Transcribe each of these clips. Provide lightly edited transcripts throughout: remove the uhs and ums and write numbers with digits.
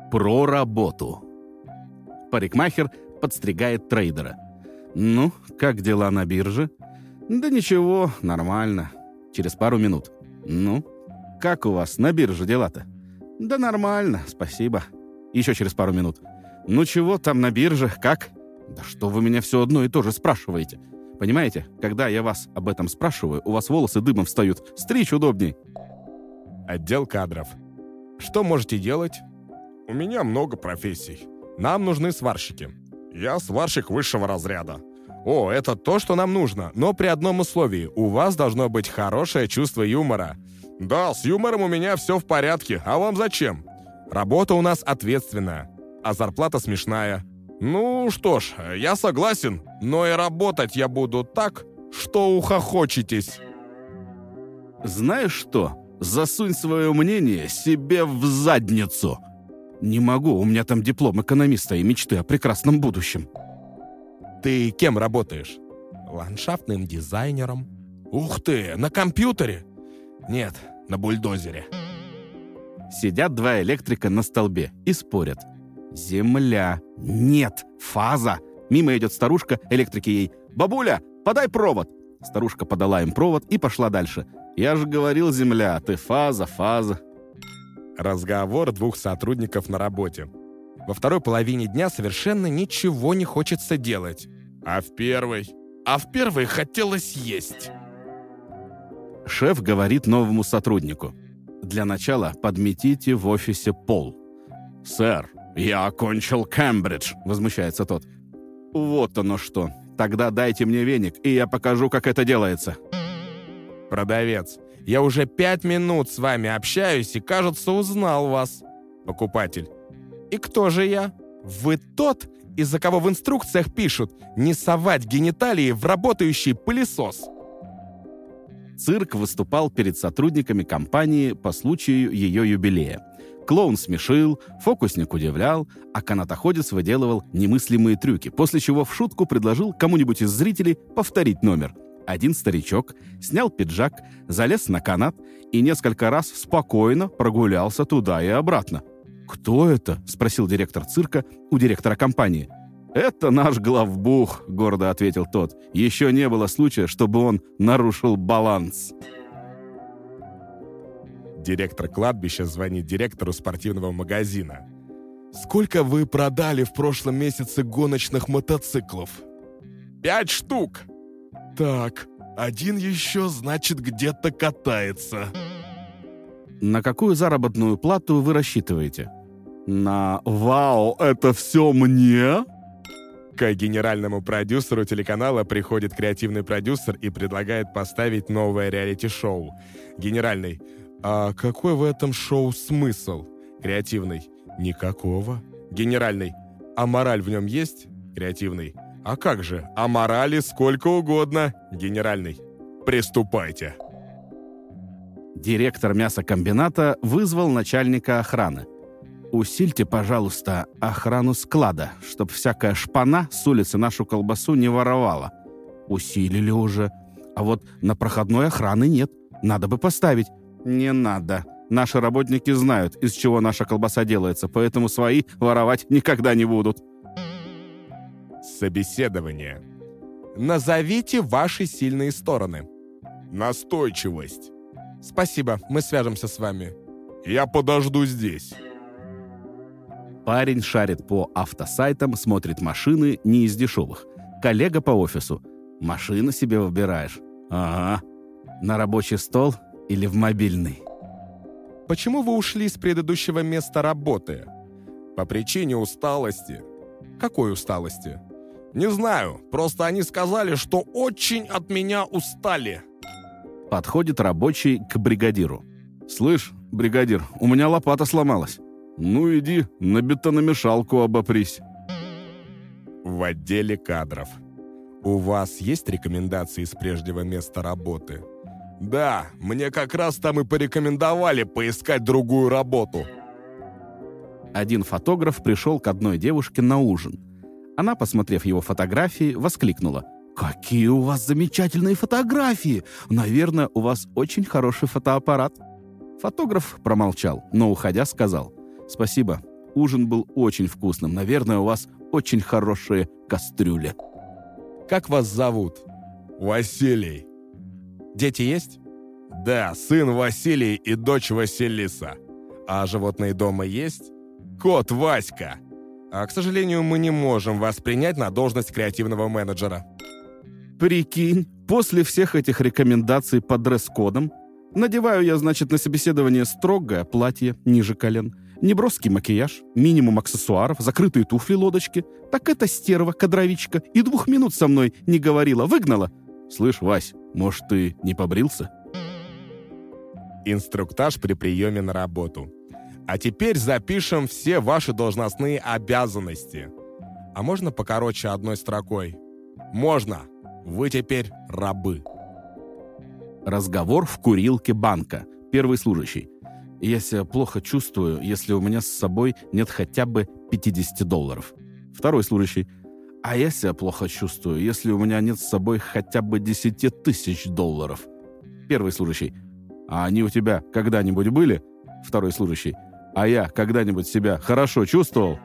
Про работу. Парикмахер подстригает трейдера. «Ну, как дела на бирже?» «Да ничего, нормально». Через пару минут. «Ну, как у вас на бирже дела-то?» «Да нормально, спасибо». Еще через пару минут. «Ну чего там на бирже, как?» «Да что вы меня все одно и то же спрашиваете?» «Понимаете, когда я вас об этом спрашиваю, у вас волосы дымом встают. Стричь удобней». Отдел кадров. Что можете делать? У меня много профессий. Нам нужны сварщики. Я сварщик высшего разряда. О, это то, что нам нужно, но при одном условии. У вас должно быть хорошее чувство юмора. Да, с юмором у меня все в порядке. А вам зачем? Работа у нас ответственная, а зарплата смешная. Ну что ж, я согласен, но и работать я буду так, что ухохочетесь. «Знаешь что? Засунь свое мнение себе в задницу!» «Не могу, у меня там диплом экономиста и мечты о прекрасном будущем». Ты кем работаешь? Ландшафтным дизайнером. Ух ты, на компьютере? Нет, на бульдозере. Сидят два электрика на столбе и спорят. Земля. Нет, фаза. Мимо идет старушка, электрики ей. «Бабуля, подай провод!» Старушка подала им провод и пошла дальше. «Я же говорил, земля, а ты фаза. Разговор двух сотрудников на работе. Во второй половине дня совершенно ничего не хочется делать. А в первой хотелось есть. Шеф говорит новому сотруднику. «Для начала подметите в офисе пол». «Сэр, я окончил Кембридж», — возмущается тот. «Вот оно что. Тогда дайте мне веник, и я покажу, как это делается». Продавец. Я уже 5 минут с вами общаюсь и, кажется, узнал вас. Покупатель. И кто же я? Вы тот, из-за кого в инструкциях пишут не совать гениталии в работающий пылесос. Цирк выступал перед сотрудниками компании по случаю ее юбилея. Клоун смешил, фокусник удивлял, а канатоходец выделывал немыслимые трюки, после чего в шутку предложил кому-нибудь из зрителей повторить номер. Один старичок снял пиджак, залез на канат и несколько раз спокойно прогулялся туда и обратно. «Кто это?» — спросил директор цирка у директора компании. «Это наш главбух», — гордо ответил тот. «Еще не было случая, чтобы он нарушил баланс». Директор кладбища звонит директору спортивного магазина. «Сколько вы продали в прошлом месяце гоночных мотоциклов?» 5 штук. Так, один еще, значит, где-то катается. На какую заработную плату вы рассчитываете? На «Вау, это все мне?» К генеральному продюсеру телеканала приходит креативный продюсер и предлагает поставить новое реалити-шоу. Генеральный: «А какой в этом шоу смысл?» Креативный: «Никакого». Генеральный: «А мораль в нем есть?» Креативный: «А как же, а морали сколько угодно». Генеральный: «Приступайте». Директор мясокомбината вызвал начальника охраны. «Усильте, пожалуйста, охрану склада, чтоб всякая шпана с улицы нашу колбасу не воровала». «Усилили уже. А вот на проходной охраны нет. Надо бы поставить». «Не надо. Наши работники знают, из чего наша колбаса делается, поэтому свои воровать никогда не будут». Собеседование. Назовите ваши сильные стороны. Настойчивость. Спасибо, мы свяжемся с вами. Я подожду здесь. Парень шарит по автосайтам, смотрит машины не из дешевых. Коллега по офису. «Машину себе выбираешь?» «Ага. На рабочий стол или в мобильный?» Почему вы ушли с предыдущего места работы? По причине усталости. Какой усталости? Не знаю, просто они сказали, что очень от меня устали. Подходит рабочий к бригадиру. «Слышь, бригадир, у меня лопата сломалась». «Ну иди, на бетономешалку обопрись». В отделе кадров. У вас есть рекомендации с прежнего места работы? Да, мне как раз там и порекомендовали поискать другую работу. Один фотограф пришел к одной девушке на ужин. Она, посмотрев его фотографии, воскликнула: «Какие у вас замечательные фотографии! Наверное, у вас очень хороший фотоаппарат». Фотограф промолчал, но, уходя, сказал: «Спасибо, ужин был очень вкусным. Наверное, у вас очень хорошие кастрюли. Как вас зовут? Василий. Дети есть? Да, сын Василий и дочь Василиса. А животные дома есть? Кот Васька. А, к сожалению, мы не можем вас принять на должность креативного менеджера. Прикинь, после всех этих рекомендаций по дресс-кодам надеваю я, значит, на собеседование строгое платье ниже колен, неброский макияж, минимум аксессуаров, закрытые туфли-лодочки. Так эта стерва-кадровичка и 2 минут со мной не говорила, выгнала. Слышь, Вась, может, ты не побрился? Инструктаж при приеме на работу. А теперь запишем все ваши должностные обязанности. А можно покороче одной строкой? Можно. Вы теперь рабы. Разговор в курилке банка. Первый служащий. Я себя плохо чувствую, если у меня с собой нет хотя бы $50. Второй служащий. А я себя плохо чувствую, если у меня нет с собой хотя бы $10 000. Первый служащий. А они у тебя когда-нибудь были? Второй служащий. А я когда-нибудь себя хорошо чувствовал?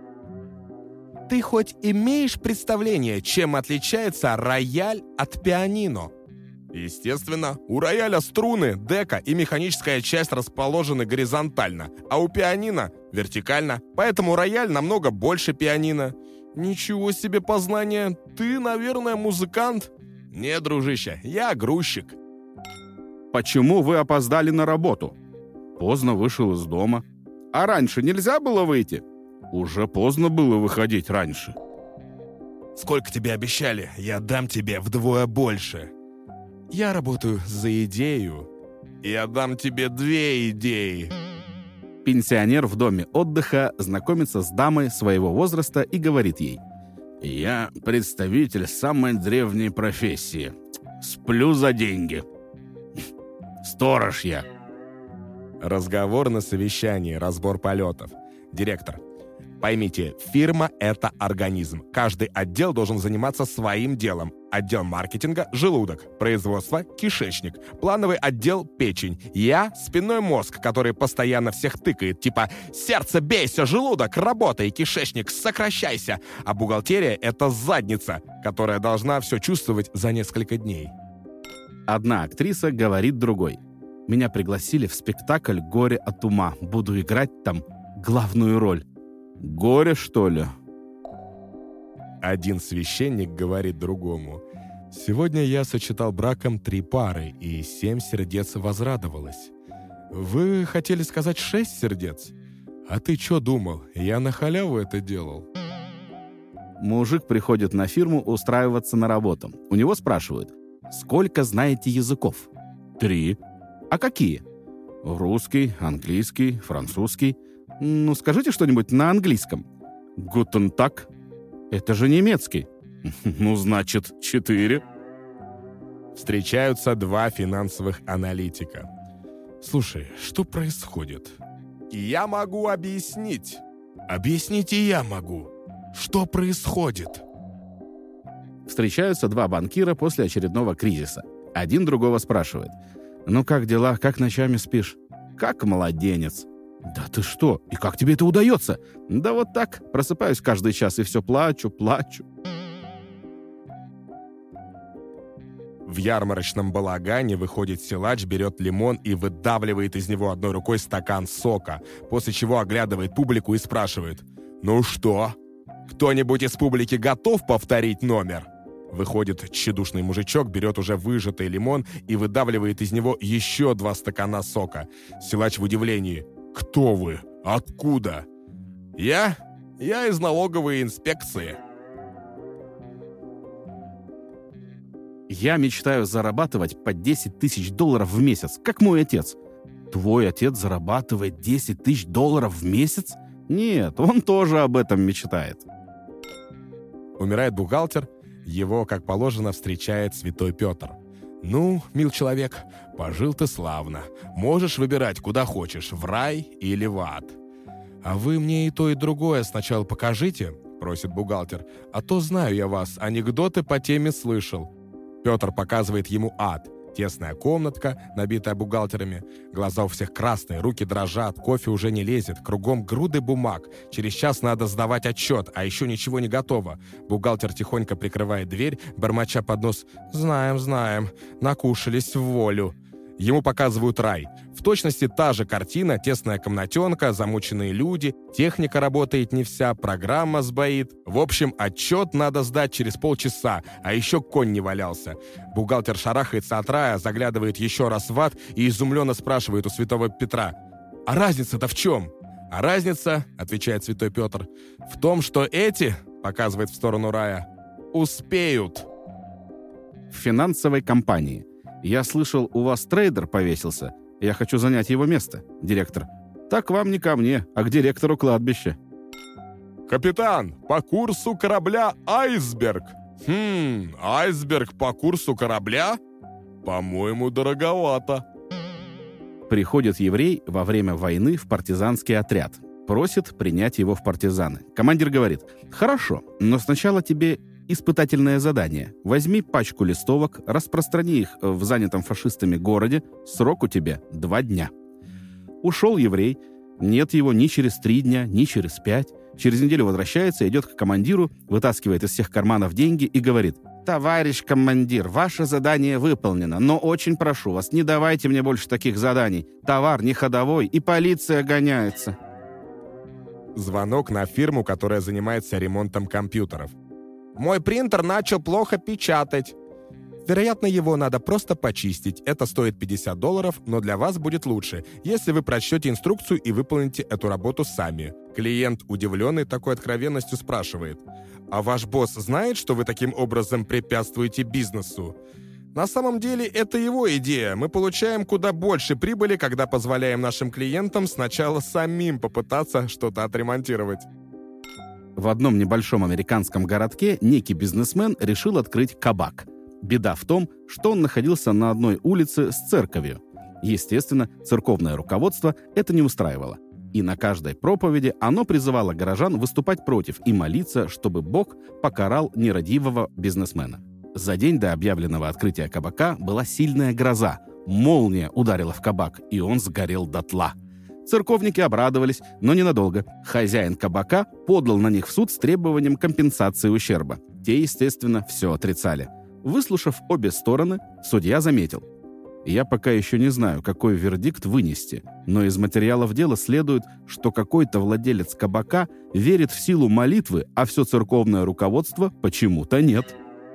Ты хоть имеешь представление, чем отличается рояль от пианино? Естественно, у рояля струны, дека и механическая часть расположены горизонтально, а у пианино — вертикально, поэтому рояль намного больше пианино. Ничего себе познание! Ты, наверное, музыкант? Нет, дружище, я грузчик. Почему вы опоздали на работу? Поздно вышел из дома. А раньше нельзя было выйти? Уже поздно было выходить раньше. Сколько тебе обещали? Я дам тебе вдвое больше. Я работаю за идею. Я дам тебе 2 идеи. Пенсионер в доме отдыха знакомится с дамой своего возраста и говорит ей: «Я представитель самой древней профессии. Сплю за деньги. Сторож я». Разговор на совещании, разбор полетов. Директор. Поймите, фирма — это организм. Каждый отдел должен заниматься своим делом. Отдел маркетинга — желудок, производство — кишечник, плановый отдел — печень. Я — спинной мозг, который постоянно всех тыкает, типа «сердце, бейся, желудок, работай, кишечник, сокращайся». А бухгалтерия — это задница, которая должна все чувствовать за несколько дней. Одна актриса говорит другой: «Меня пригласили в спектакль «Горе от ума». Буду играть там главную роль». «Горе, что ли?» Один священник говорит другому: «Сегодня я сочетал браком 3 пары, и 7 сердец возрадовалось». «Вы хотели сказать 6 сердец? А ты чё думал, я на халяву это делал?» Мужик приходит на фирму устраиваться на работу. У него спрашивают: «Сколько знаете языков?» 3. «А какие?» «Русский, английский, французский». «Ну, скажите что-нибудь на английском». «Гутен так». «Это же немецкий». «Ну, значит, 4». Встречаются 2 финансовых аналитика. «Слушай, что происходит?» «Я могу объяснить». «Объяснить и я могу. Что происходит?» Встречаются 2 банкира после очередного кризиса. Один другого спрашивает: «Ну как дела? Как ночами спишь?» «Как младенец». «Да ты что? И как тебе это удается?» «Да вот так. Просыпаюсь каждый час и все плачу, плачу». В ярмарочном балагане выходит силач, берет лимон и выдавливает из него одной рукой стакан сока, после чего оглядывает публику и спрашивает: «Ну что? Кто-нибудь из публики готов повторить номер?» Выходит тщедушный мужичок, берет уже выжатый лимон и выдавливает из него еще 2 стакана сока. Силач в удивлении: «Кто вы? Откуда?» «Я из налоговой инспекции». «Я мечтаю зарабатывать по $10 000 в месяц, как мой отец». «Твой отец зарабатывает $10 000 в месяц?» «Нет, он тоже об этом мечтает». Умирает бухгалтер, его, как положено, встречает святой Петр. «Ну, мил человек, пожил ты славно. Можешь выбирать, куда хочешь, в рай или в ад». «А вы мне и то, и другое сначала покажите», — просит бухгалтер, «а то знаю я вас, анекдоты по теме слышал». Петр показывает ему ад. Тесная комнатка, набитая бухгалтерами. Глаза у всех красные, руки дрожат, кофе уже не лезет. Кругом груды бумаг. Через час надо сдавать отчет, а еще ничего не готово. Бухгалтер тихонько прикрывает дверь, бормоча под нос: «Знаем, знаем, накушались в волю». Ему показывают рай. В точности та же картина: тесная комнатенка, замученные люди, техника работает не вся, программа сбоит. В общем, отчет надо сдать через полчаса, а еще конь не валялся. Бухгалтер шарахается от рая, заглядывает еще раз в ад и изумленно спрашивает у святого Петра: «А разница-то в чем?» «А разница, — отвечает святой Петр, — в том, что эти, — показывает в сторону рая, — успеют». В финансовой компании. Я слышал, у вас трейдер повесился. Я хочу занять его место. Директор: так вам не ко мне, а к директору кладбища. «Капитан, по курсу корабля «Айсберг». Айсберг по курсу корабля? По-моему, дороговато». Приходит еврей во время войны в партизанский отряд. Просит принять его в партизаны. Командир говорит: хорошо, но сначала тебе испытательное задание. Возьми пачку листовок, распространи их в занятом фашистами городе. Срок у тебя 2 дня. Ушел еврей. Нет его ни через 3 дня, ни через 5. Через неделю возвращается, идет к командиру, вытаскивает из всех карманов деньги и говорит: товарищ командир, ваше задание выполнено, но очень прошу вас, не давайте мне больше таких заданий. Товар не ходовой, и полиция гоняется. Звонок на фирму, которая занимается ремонтом компьютеров. «Мой принтер начал плохо печатать». Вероятно, его надо просто почистить. Это стоит $50, но для вас будет лучше, если вы прочтете инструкцию и выполните эту работу сами. Клиент, удивленный такой откровенностью, спрашивает: «А ваш босс знает, что вы таким образом препятствуете бизнесу?» На самом деле, это его идея. Мы получаем куда больше прибыли, когда позволяем нашим клиентам сначала самим попытаться что-то отремонтировать. В одном небольшом американском городке некий бизнесмен решил открыть кабак. Беда в том, что он находился на одной улице с церковью. Естественно, церковное руководство это не устраивало. И на каждой проповеди оно призывало горожан выступать против и молиться, чтобы Бог покарал нерадивого бизнесмена. За день до объявленного открытия кабака была сильная гроза. Молния ударила в кабак, и он сгорел дотла. Церковники обрадовались, но ненадолго. Хозяин кабака подал на них в суд с требованием компенсации ущерба. Те, естественно, все отрицали. Выслушав обе стороны, судья заметил: «Я пока еще не знаю, какой вердикт вынести, но из материалов дела следует, что какой-то владелец кабака верит в силу молитвы, а все церковное руководство почему-то нет».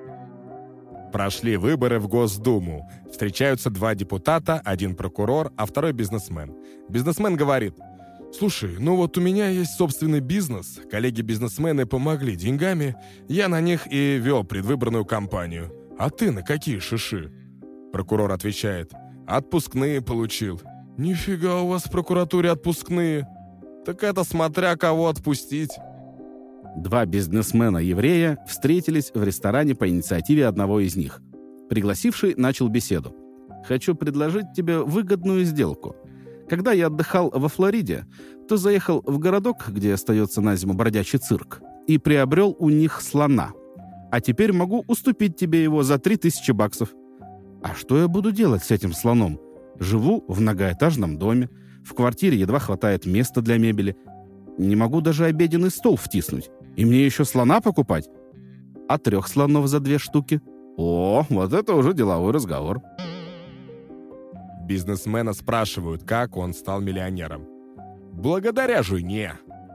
Прошли выборы в Госдуму. Встречаются 2 депутата, 1 прокурор, а 2 бизнесмен. Бизнесмен говорит: «Слушай, ну вот у меня есть собственный бизнес. Коллеги-бизнесмены помогли деньгами. Я на них и вел предвыборную кампанию. А ты на какие шиши?» Прокурор отвечает: «Отпускные получил». «Нифига у вас в прокуратуре отпускные». «Так это смотря кого отпустить». 2 бизнесмена-еврея встретились в ресторане по инициативе одного из них. Пригласивший начал беседу. «Хочу предложить тебе выгодную сделку. Когда я отдыхал во Флориде, то заехал в городок, где остается на зиму бродячий цирк, и приобрел у них слона. А теперь могу уступить тебе его за $3000. А что я буду делать с этим слоном? Живу в многоэтажном доме, в квартире едва хватает места для мебели. Не могу даже обеденный стол втиснуть. И мне еще слона покупать? А 3 слонов за 2 штуки? О, вот это уже деловой разговор». Бизнесмена спрашивают, как он стал миллионером. «Благодаря жене».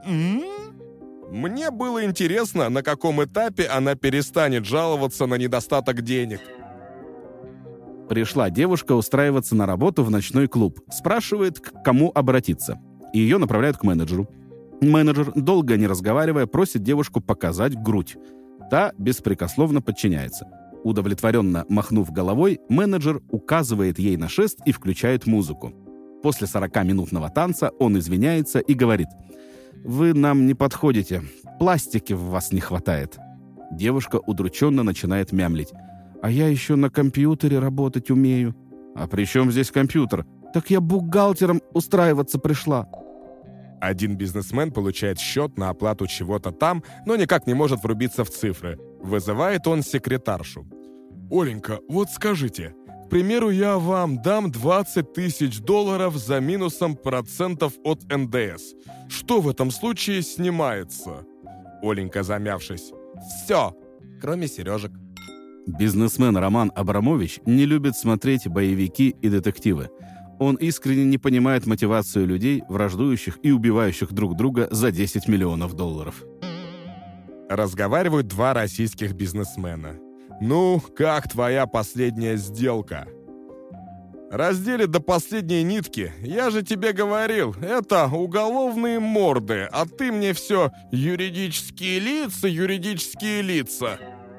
«Мне было интересно, на каком этапе она перестанет жаловаться на недостаток денег». Пришла девушка устраиваться на работу в ночной клуб. Спрашивает, к кому обратиться. И ее направляют к менеджеру. Менеджер, долго не разговаривая, просит девушку показать грудь. Та беспрекословно подчиняется. Удовлетворенно махнув головой, менеджер указывает ей на шест и включает музыку. После 40-минутного танца он извиняется и говорит: «Вы нам не подходите, пластики в вас не хватает». Девушка удрученно начинает мямлить: «А я еще на компьютере работать умею». «А при чем здесь компьютер?» «Так я бухгалтером устраиваться пришла». Один бизнесмен получает счет на оплату чего-то там, но никак не может врубиться в цифры. Вызывает он секретаршу. «Оленька, вот скажите, к примеру, я вам дам $20 000 за минусом процентов от НДС. Что в этом случае снимается?» Оленька, замявшись: «Все, кроме сережек». Бизнесмен Роман Абрамович не любит смотреть боевики и детективы. Он искренне не понимает мотивацию людей, враждующих и убивающих друг друга за $10 миллионов. Разговаривают два российских бизнесмена. «Ну, как твоя последняя сделка?» «Раздели до последней нитки. Я же тебе говорил, это уголовные морды, а ты мне все юридические лица».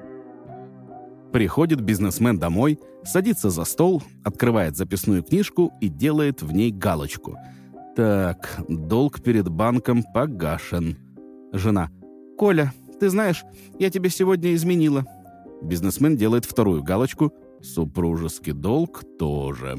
Приходит бизнесмен домой, садится за стол, открывает записную книжку и делает в ней галочку. Так, долг перед банком погашен. Жена: «Коля, ты знаешь, я тебе сегодня изменила». Бизнесмен делает вторую галочку. Супружеский долг тоже.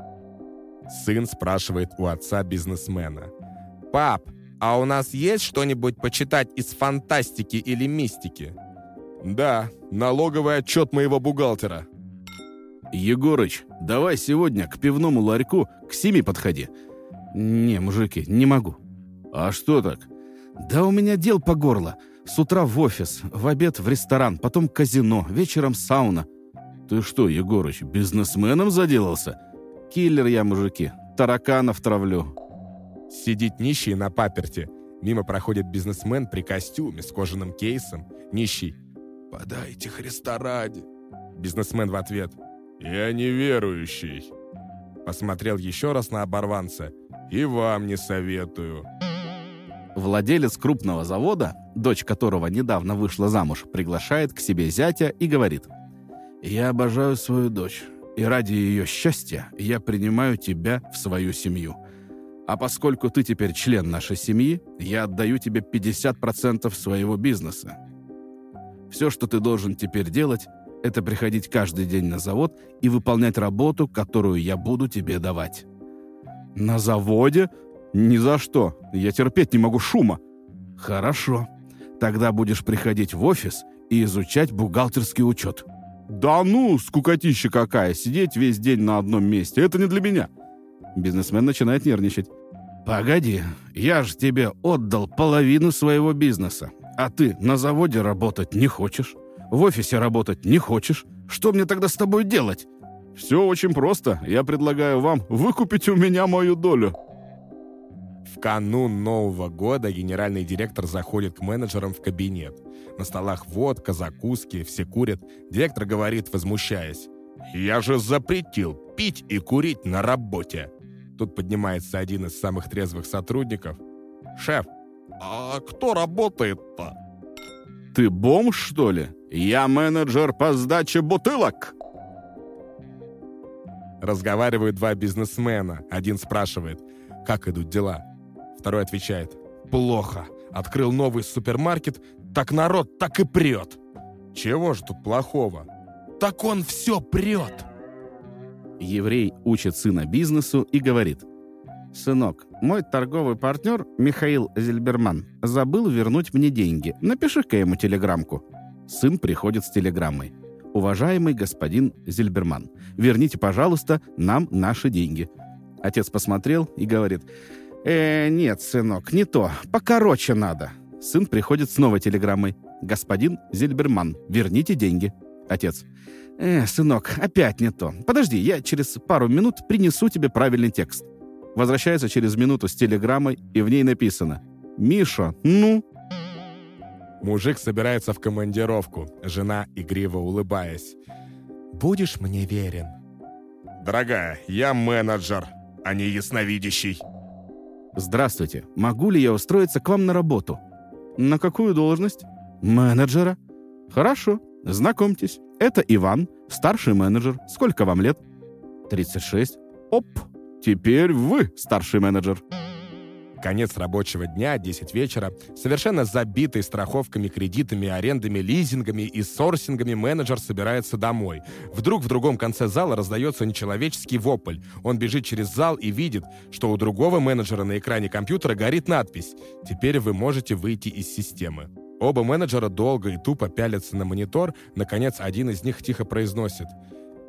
Сын спрашивает у отца бизнесмена: «Пап, а у нас есть что-нибудь почитать из фантастики или мистики?» «Да, налоговый отчет моего бухгалтера». «Егорыч, давай сегодня к пивному ларьку к 7 подходи». «Не, мужики, не могу». «А что так?» «Да у меня дел по горло. С утра в офис, в обед в ресторан, потом казино, вечером сауна». «Ты что, Егорыч, бизнесменом заделался?» «Киллер я, мужики, тараканов травлю». Сидит нищий на паперти. Мимо проходит бизнесмен при костюме с кожаным кейсом. Нищий: «Подайте Христа ради». Бизнесмен в ответ: «Я неверующий». Посмотрел еще раз на оборванца: «И вам не советую». Владелец крупного завода, дочь которого недавно вышла замуж, приглашает к себе зятя и говорит: «Я обожаю свою дочь, и ради ее счастья я принимаю тебя в свою семью. А поскольку ты теперь член нашей семьи, я отдаю тебе 50% своего бизнеса. Все, что ты должен теперь делать, это приходить каждый день на завод и выполнять работу, которую я буду тебе давать». «На заводе? Ни за что. Я терпеть не могу шума». «Хорошо. Тогда будешь приходить в офис и изучать бухгалтерский учет». «Да ну, скукотища какая, сидеть весь день на одном месте, это не для меня». Бизнесмен начинает нервничать. «Погоди, я же тебе отдал половину своего бизнеса, а ты на заводе работать не хочешь, в офисе работать не хочешь. Что мне тогда с тобой делать?» «Все очень просто. Я предлагаю вам выкупить у меня мою долю». В канун Нового года генеральный директор заходит к менеджерам в кабинет. На столах водка, закуски, все курят. Директор говорит, возмущаясь: «Я же запретил пить и курить на работе». Тут поднимается один из самых трезвых сотрудников: «Шеф, а кто работает-то?» «Ты бомж, что ли? Я менеджер по сдаче бутылок». Разговаривают два бизнесмена. Один спрашивает: «Как идут дела?» Второй отвечает: «Плохо. Открыл новый супермаркет, так народ так и прет». «Чего же тут плохого?» «Так он все прет». Еврей учит сына бизнесу и говорит: «Сынок, мой торговый партнер Михаил Зильберман забыл вернуть мне деньги. Напиши-ка ему телеграммку». Сын приходит с телеграммой: «Уважаемый господин Зильберман, верните, пожалуйста, нам наши деньги». Отец посмотрел и говорит: «Нет, сынок, не то. Покороче надо». Сын приходит с новой телеграммой: «Господин Зильберман, верните деньги». Отец: «Сынок, опять не то. Подожди, я через пару минут принесу тебе правильный текст». Возвращается через минуту с телеграммой, и в ней написано: «Миша, ну?» Мужик собирается в командировку. Жена, игриво улыбаясь: «Будешь мне верен?» «Дорогая, я менеджер, а не ясновидящий». «Здравствуйте. Могу ли я устроиться к вам на работу?» «На какую должность?» «Менеджера». «Хорошо. Знакомьтесь. Это Иван, старший менеджер. Сколько вам лет?» 36. «Оп! Теперь вы старший менеджер». Конец рабочего дня, 10 вечера. Совершенно забитый страховками, кредитами, арендами, лизингами и сорсингами менеджер собирается домой. Вдруг в другом конце зала раздается нечеловеческий вопль. Он бежит через зал и видит, что у другого менеджера на экране компьютера горит надпись: «Теперь вы можете выйти из системы». Оба менеджера долго и тупо пялятся на монитор. Наконец, один из них тихо произносит: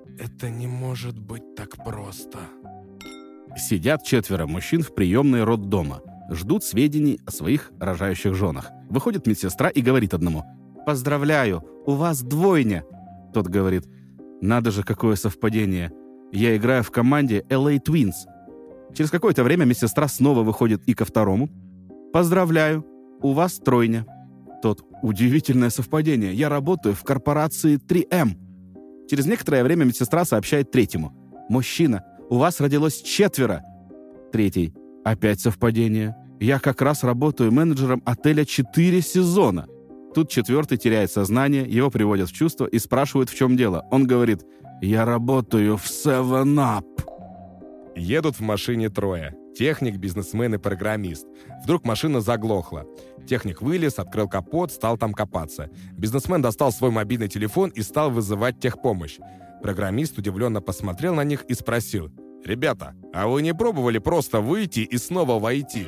Это не может быть так просто. Сидят 4 мужчин в приемной роддома. Ждут сведений о своих рожающих женах. Выходит медсестра и говорит одному: «Поздравляю, у вас двойня». Тот говорит: «Надо же, какое совпадение. Я играю в команде LA Twins». Через какое-то время медсестра снова выходит и ко второму: «Поздравляю, у вас тройня». Тот: «Удивительное совпадение. Я работаю в корпорации 3M». Через некоторое время медсестра сообщает третьему: «Мужчина, у вас родилось 4». Третий: «Опять совпадение. Я как раз работаю менеджером отеля 4 сезона». Тут 4-й теряет сознание, его приводят в чувство и спрашивают, в чем дело. Он говорит: «Я работаю в 7-Up». Едут в машине 3. Техник, бизнесмен и программист. Вдруг машина заглохла. Техник вылез, открыл капот, стал там копаться. Бизнесмен достал свой мобильный телефон и стал вызывать техпомощь. Программист удивленно посмотрел на них и спросил: «Ребята, а вы не пробовали просто выйти и снова войти?»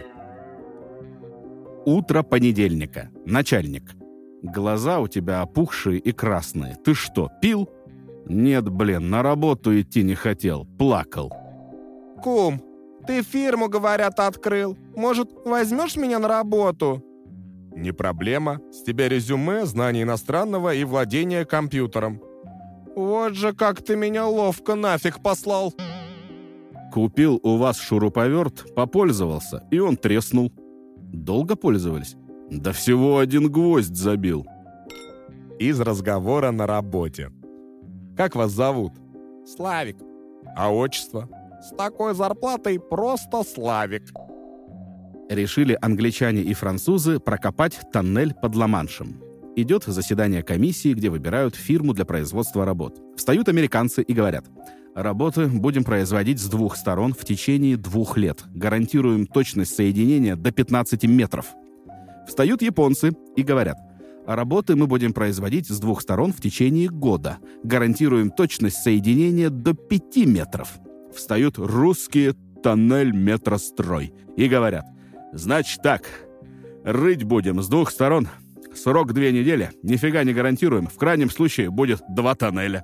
Утро понедельника. Начальник: «Глаза у тебя опухшие и красные. Ты что, пил?» «Нет, блин, на работу идти не хотел. Плакал». «Кум, ты фирму, говорят, открыл. Может, возьмешь меня на работу?» «Не проблема. С тебя резюме, знание иностранного и владение компьютером». «Вот же как ты меня ловко нафиг послал!» «Купил у вас шуруповерт, попользовался, и он треснул». «Долго пользовались?» «Да всего 1 гвоздь забил». Из разговора на работе. «Как вас зовут?» «Славик». «А отчество?» «С такой зарплатой просто Славик». Решили англичане и французы прокопать тоннель под Ла-Маншем. Идет заседание комиссии, где выбирают фирму для производства работ. Встают американцы и говорят: «Работы будем производить с 2 сторон в течение 2 лет. Гарантируем точность соединения до 15 метров». Встают японцы и говорят: «Работы мы будем производить с 2 сторон в течение года. Гарантируем точность соединения до 5 метров». Встают русские тоннель-метрострой и говорят: «Значит так, рыть будем с 2 сторон. Срок 2 недели, нифига не гарантируем. В крайнем случае будет 2 тоннеля».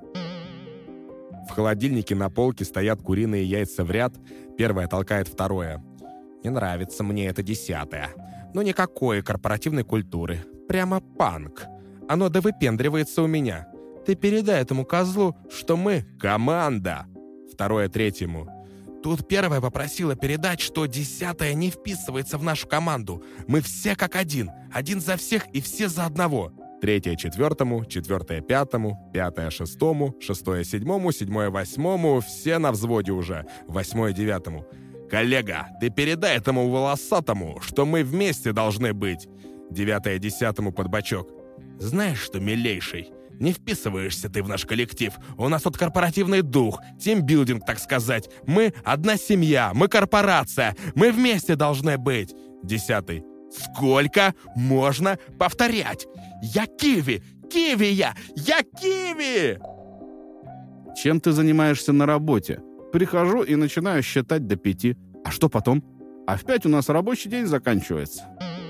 В холодильнике на полке стоят куриные яйца в ряд. Первое толкает второе. «Не нравится мне это 10-е. Ну никакой корпоративной культуры. Прямо панк. Оно да выпендривается у меня. Ты передай этому козлу, что мы команда». Второе третьему: «Тут первая попросила передать, что 10-е не вписывается в нашу команду. Мы все как один. Один за всех и все за одного». Третье четвертому, 4-е 5-му, 5-е 6-му, 6-е 7-му, 7-е 8-му, все на взводе уже, 8-е 9-му. «Коллега, ты передай этому волосатому, что мы вместе должны быть». 9-е 10-му под бочок: «Знаешь что, милейший, не вписываешься ты в наш коллектив. У нас тут корпоративный дух, тимбилдинг, так сказать. Мы одна семья, мы корпорация, мы вместе должны быть». 10-й: «Сколько можно повторять? Я киви! Киви я! Я киви!» «Чем ты занимаешься на работе?» «Прихожу и начинаю считать до 5. А что потом?» «А в 5 у нас рабочий день заканчивается».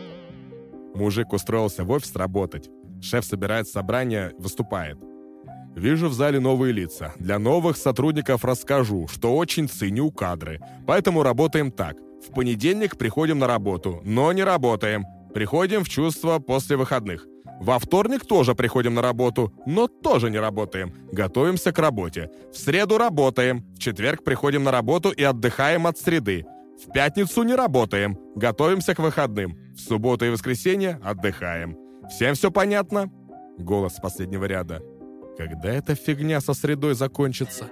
Мужик устроился в офис работать. Шеф собирает собрание, выступает. «Вижу в зале новые лица. Для новых сотрудников расскажу, что очень ценю кадры. Поэтому работаем так. В понедельник приходим на работу, но не работаем. Приходим в чувство после выходных. Во вторник тоже приходим на работу, но тоже не работаем. Готовимся к работе. В среду работаем. В четверг приходим на работу и отдыхаем от среды. В пятницу не работаем. Готовимся к выходным. В субботу и воскресенье отдыхаем. Всем все понятно?» Голос с последнего ряда: «Когда эта фигня со средой закончится?»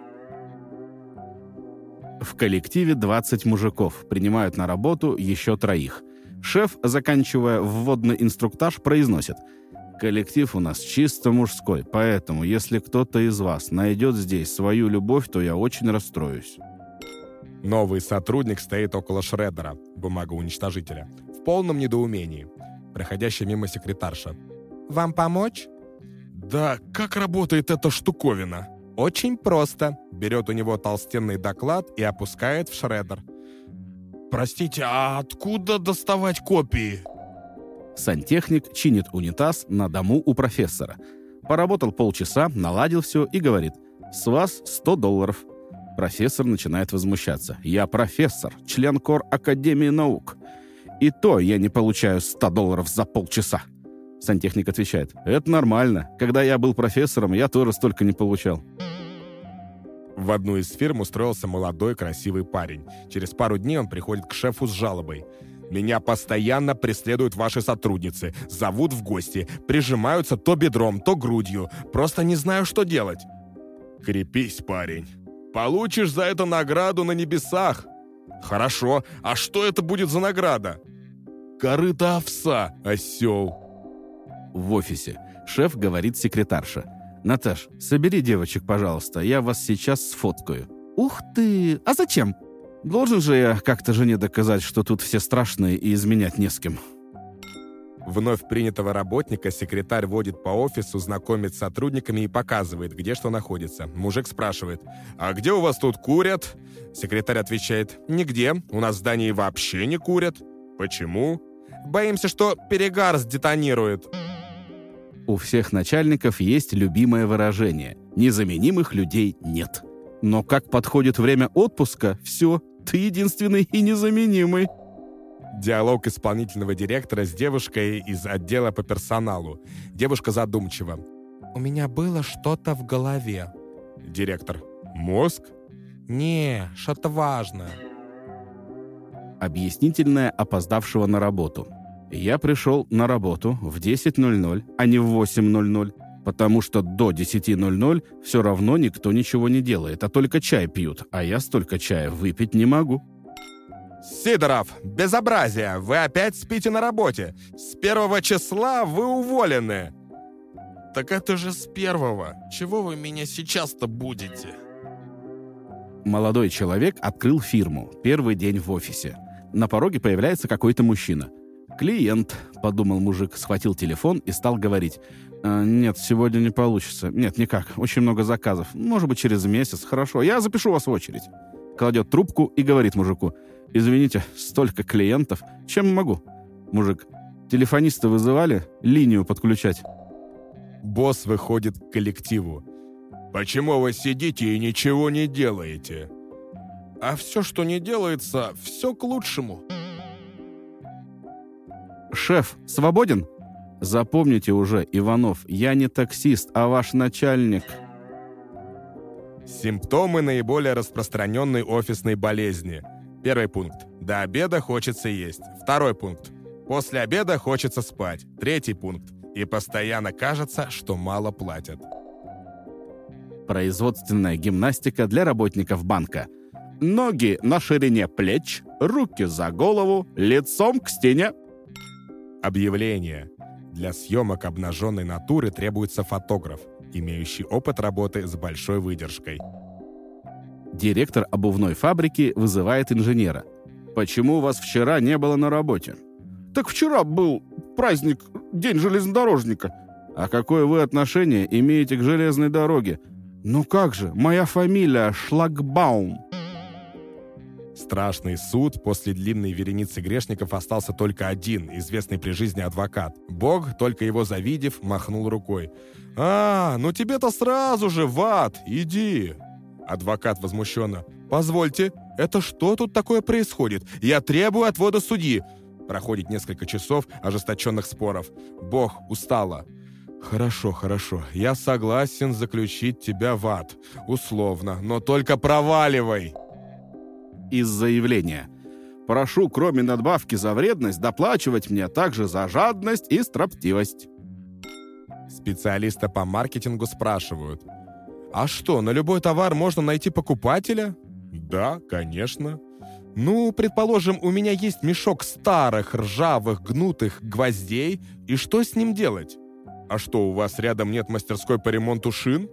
В коллективе 20 мужиков, принимают на работу еще 3. Шеф, заканчивая вводный инструктаж, произносит: «Коллектив у нас чисто мужской, поэтому, если кто-то из вас найдет здесь свою любовь, то я очень расстроюсь». Новый сотрудник стоит около шреддера, бумагоуничтожителя, в полном недоумении. Проходящая мимо секретарша: «Вам помочь?» «Да, как работает эта штуковина?» «Очень просто». Берет у него толстенный доклад и опускает в шреддер. «Простите, а откуда доставать копии?» Сантехник чинит унитаз на дому у профессора. Поработал полчаса, наладил все и говорит: С вас $100. Профессор начинает возмущаться. Я профессор, член Кор Академии наук. И то я не получаю $100 за полчаса. Сантехник отвечает. Это нормально. Когда я был профессором, я тоже столько не получал. В одну из фирм устроился молодой красивый парень. Через пару дней он приходит к шефу с жалобой. «Меня постоянно преследуют ваши сотрудницы, зовут в гости, прижимаются то бедром, то грудью. Просто не знаю, что делать». «Крепись, парень. Получишь за это награду на небесах». «Хорошо, а что это будет за награда?» «Корыто овса, осел». В офисе шеф говорит секретарше. «Наташ, собери девочек, пожалуйста, я вас сейчас сфоткаю». «Ух ты! А зачем?» «Должен же я как-то жене доказать, что тут все страшные и изменять не с кем». Вновь принятого работника секретарь водит по офису, знакомит с сотрудниками и показывает, где что находится. Мужик спрашивает: «А где у вас тут курят?» Секретарь отвечает: «Нигде, у нас в здании вообще не курят». «Почему?» «Боимся, что перегар сдетонирует». У всех начальников есть любимое выражение: незаменимых людей нет. Но как подходит время отпуска, все, ты единственный и незаменимый. Диалог исполнительного директора с девушкой из отдела по персоналу. Девушка задумчива. «У меня было что-то в голове». Директор: «Мозг?» «Не, что-то важное». Объяснительное опоздавшего на работу. Я пришел на работу в 10:00, а не в 8:00, потому что до 10:00 все равно никто ничего не делает, а только чай пьют, а я столько чая выпить не могу. «Сидоров, безобразие! Вы опять спите на работе! С 1 числа вы уволены!» «Так это же с 1-го! Чего вы меня сейчас-то будете?» Молодой человек открыл фирму, первый день в офисе. На пороге появляется какой-то мужчина. «Клиент», — подумал мужик, схватил телефон и стал говорить. «Нет, сегодня не получится. Нет, никак. Очень много заказов. Может быть, через месяц. Хорошо, я запишу вас в очередь». Кладет трубку и говорит мужику. «Извините, столько клиентов. Чем могу?» Мужик. «Телефониста вызывали? Линию подключать». Босс выходит к коллективу. «Почему вы сидите и ничего не делаете?» «А все, что не делается, все к лучшему». «Шеф, свободен?» «Запомните уже, Иванов, я не таксист, а ваш начальник». Симптомы наиболее распространенной офисной болезни. Первый пункт. До обеда хочется есть. Второй пункт. После обеда хочется спать. Третий пункт. И постоянно кажется, что мало платят. Производственная гимнастика для работников банка. Ноги на ширине плеч, руки за голову, лицом к стене. Объявление. Для съемок обнаженной натуры требуется фотограф, имеющий опыт работы с большой выдержкой. Директор обувной фабрики вызывает инженера. «Почему вас вчера не было на работе?» «Так вчера был праздник, День железнодорожника». «А какое вы отношение имеете к железной дороге?» «Ну как же, моя фамилия Шлагбаум». Страшный суд. После длинной вереницы грешников остался только один, известный при жизни адвокат. Бог, только его завидев, махнул рукой. Ну тебе-то сразу же в ад, иди!» Адвокат возмущенно. «Позвольте, это что тут такое происходит? Я требую отвода судьи!» Проходит несколько часов ожесточенных споров. Бог устала. «Хорошо, я согласен заключить тебя в ад. Условно, но только проваливай!» Из заявления. «Прошу, кроме надбавки за вредность, доплачивать мне также за жадность и строптивость». Специалиста по маркетингу спрашивают. «А что, на любой товар можно найти покупателя?» «Да, конечно». «Ну, предположим, у меня есть мешок старых, ржавых, гнутых гвоздей, и что с ним делать?» «А что, у вас рядом нет мастерской по ремонту шин?»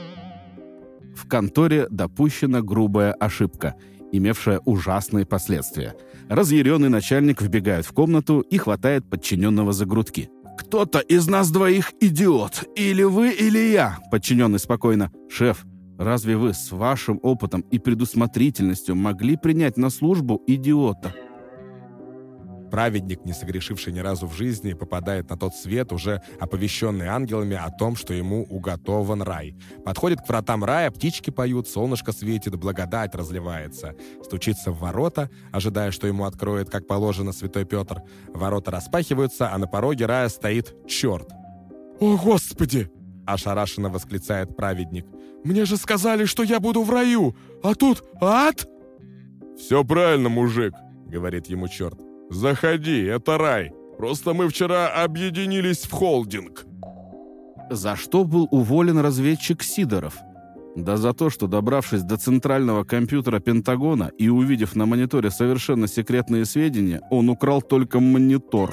В конторе допущена грубая ошибка, имевшая ужасные последствия. Разъяренный начальник вбегает в комнату и хватает подчиненного за грудки. «Кто-то из нас двоих идиот. Или вы, или я!» Подчиненный спокойно. «Шеф, разве вы с вашим опытом и предусмотрительностью могли принять на службу идиота?» Праведник, не согрешивший ни разу в жизни, попадает на тот свет, уже оповещенный ангелами о том, что ему уготован рай. Подходит к вратам рая, птички поют, солнышко светит, благодать разливается. Стучится в ворота, ожидая, что ему откроет, как положено, святой Петр. Ворота распахиваются, а на пороге рая стоит черт. «О, Господи!» – ошарашенно восклицает праведник. «Мне же сказали, что я буду в раю, а тут ад!» «Все правильно, мужик», – говорит ему черт. «Заходи, это рай. Просто мы вчера объединились в холдинг». За что был уволен разведчик Сидоров? Да за то, что, добравшись до центрального компьютера Пентагона и увидев на мониторе совершенно секретные сведения, он украл только монитор.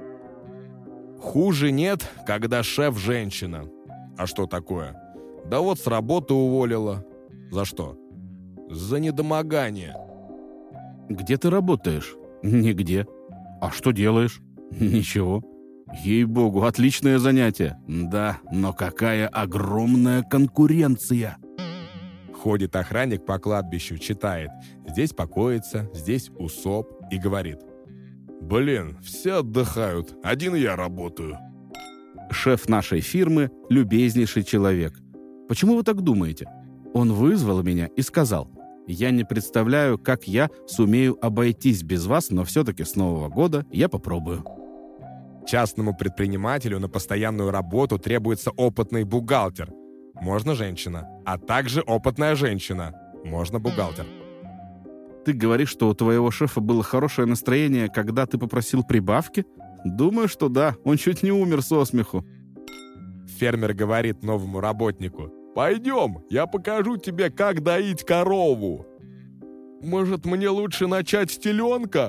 Хуже нет, когда шеф женщина. А что такое? Да вот с работы уволила. За что? За недомогание. Где ты работаешь? Нигде. А что делаешь? Ничего. Ей-богу, отличное занятие. Да, но какая огромная конкуренция. Ходит охранник по кладбищу, читает. Здесь покоится, здесь усоп и говорит. «Блин, все отдыхают, один я работаю». Шеф нашей фирмы – любезнейший человек. Почему вы так думаете? Он вызвал меня и сказал: «Я не представляю, как я сумею обойтись без вас, но все-таки с Нового года я попробую». Частному предпринимателю на постоянную работу требуется опытный бухгалтер. Можно женщина, а также опытная женщина. Можно бухгалтер. Ты говоришь, что у твоего шефа было хорошее настроение, когда ты попросил прибавки? Думаю, что да. Он чуть не умер со смеху. Фермер говорит новому работнику: «Пойдем, я покажу тебе, как доить корову. Может, мне лучше начать с теленка?»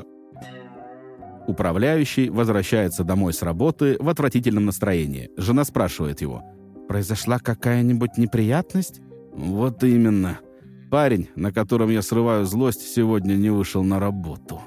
Управляющий возвращается домой с работы в отвратительном настроении. Жена спрашивает его: «Произошла какая-нибудь неприятность?» «Вот именно. Парень, на котором я срываю злость, сегодня не вышел на работу».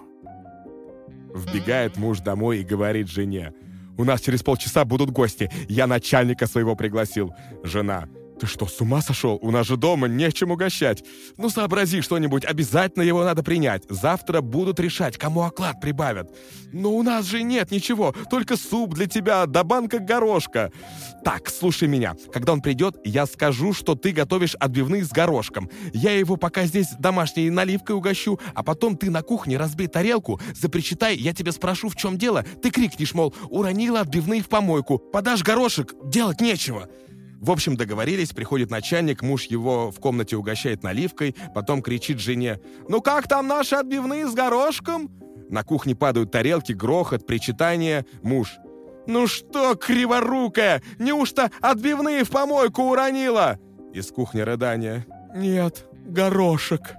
Вбегает муж домой и говорит жене: «У нас через полчаса будут гости. Я начальника своего пригласил». Жена: «Ты что, с ума сошел? У нас же дома не в чем угощать. Ну, сообрази что-нибудь, обязательно его надо принять. Завтра будут решать, кому оклад прибавят. Но у нас же нет ничего, только суп для тебя, да банка горошка. Так, слушай меня. Когда он придет, я скажу, что ты готовишь отбивные с горошком. Я его пока здесь домашней наливкой угощу, а потом ты на кухне разбей тарелку, запричитай, я тебя спрошу, в чем дело. Ты крикнешь, мол, уронила отбивные в помойку. Подашь горошек, делать нечего». В общем, договорились, приходит начальник, муж его в комнате угощает наливкой, потом кричит жене: «Ну как там наши отбивные с горошком?» На кухне падают тарелки, грохот, причитание. Муж: «Ну что, криворукая, неужто отбивные в помойку уронила?» Из кухни рыдания: «Нет, горошек».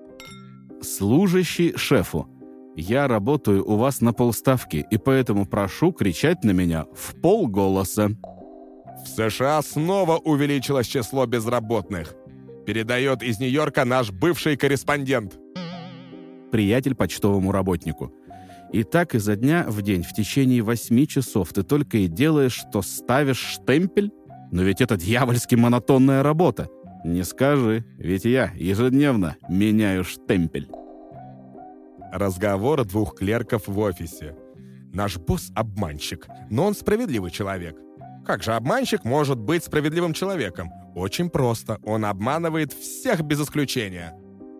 Служащий шефу: «Я работаю у вас на полставки, и поэтому прошу кричать на меня в полголоса». В США снова увеличилось число безработных. Передает из Нью-Йорка наш бывший корреспондент. Приятель почтовому работнику: «И так изо дня в день в течение 8 часов ты только и делаешь, что ставишь штемпель? Но ведь это дьявольски монотонная работа». «Не скажи, ведь я ежедневно меняю штемпель». Разговор двух клерков в офисе. Наш босс обманщик, но он справедливый человек. Как же обманщик может быть справедливым человеком? Очень просто. Он обманывает всех без исключения.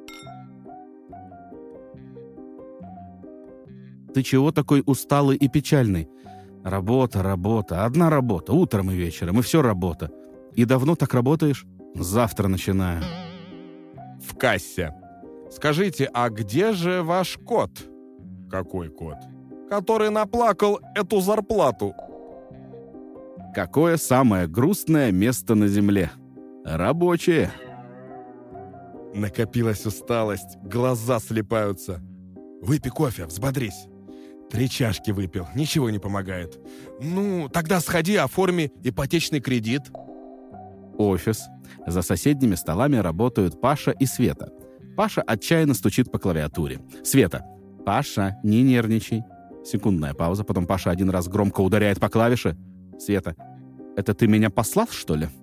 «Ты чего такой усталый и печальный?» «Работа, работа, одна работа, утром и вечером, и все работа. И давно так работаешь?» «Завтра начинаю». В кассе. «Скажите, а где же ваш кот?» «Какой кот?» «Который наплакал эту зарплату». Какое самое грустное место на земле? Рабочее. Накопилась усталость, глаза слипаются. «Выпей кофе, взбодрись». 3 чашки выпил, ничего не помогает. «Ну, тогда сходи, оформи ипотечный кредит». Офис. За соседними столами работают Паша и Света. Паша отчаянно стучит по клавиатуре. Света: «Паша, не нервничай». Секундная пауза, потом Паша один раз громко ударяет по клавише. Света: «Это ты меня послал, что ли?»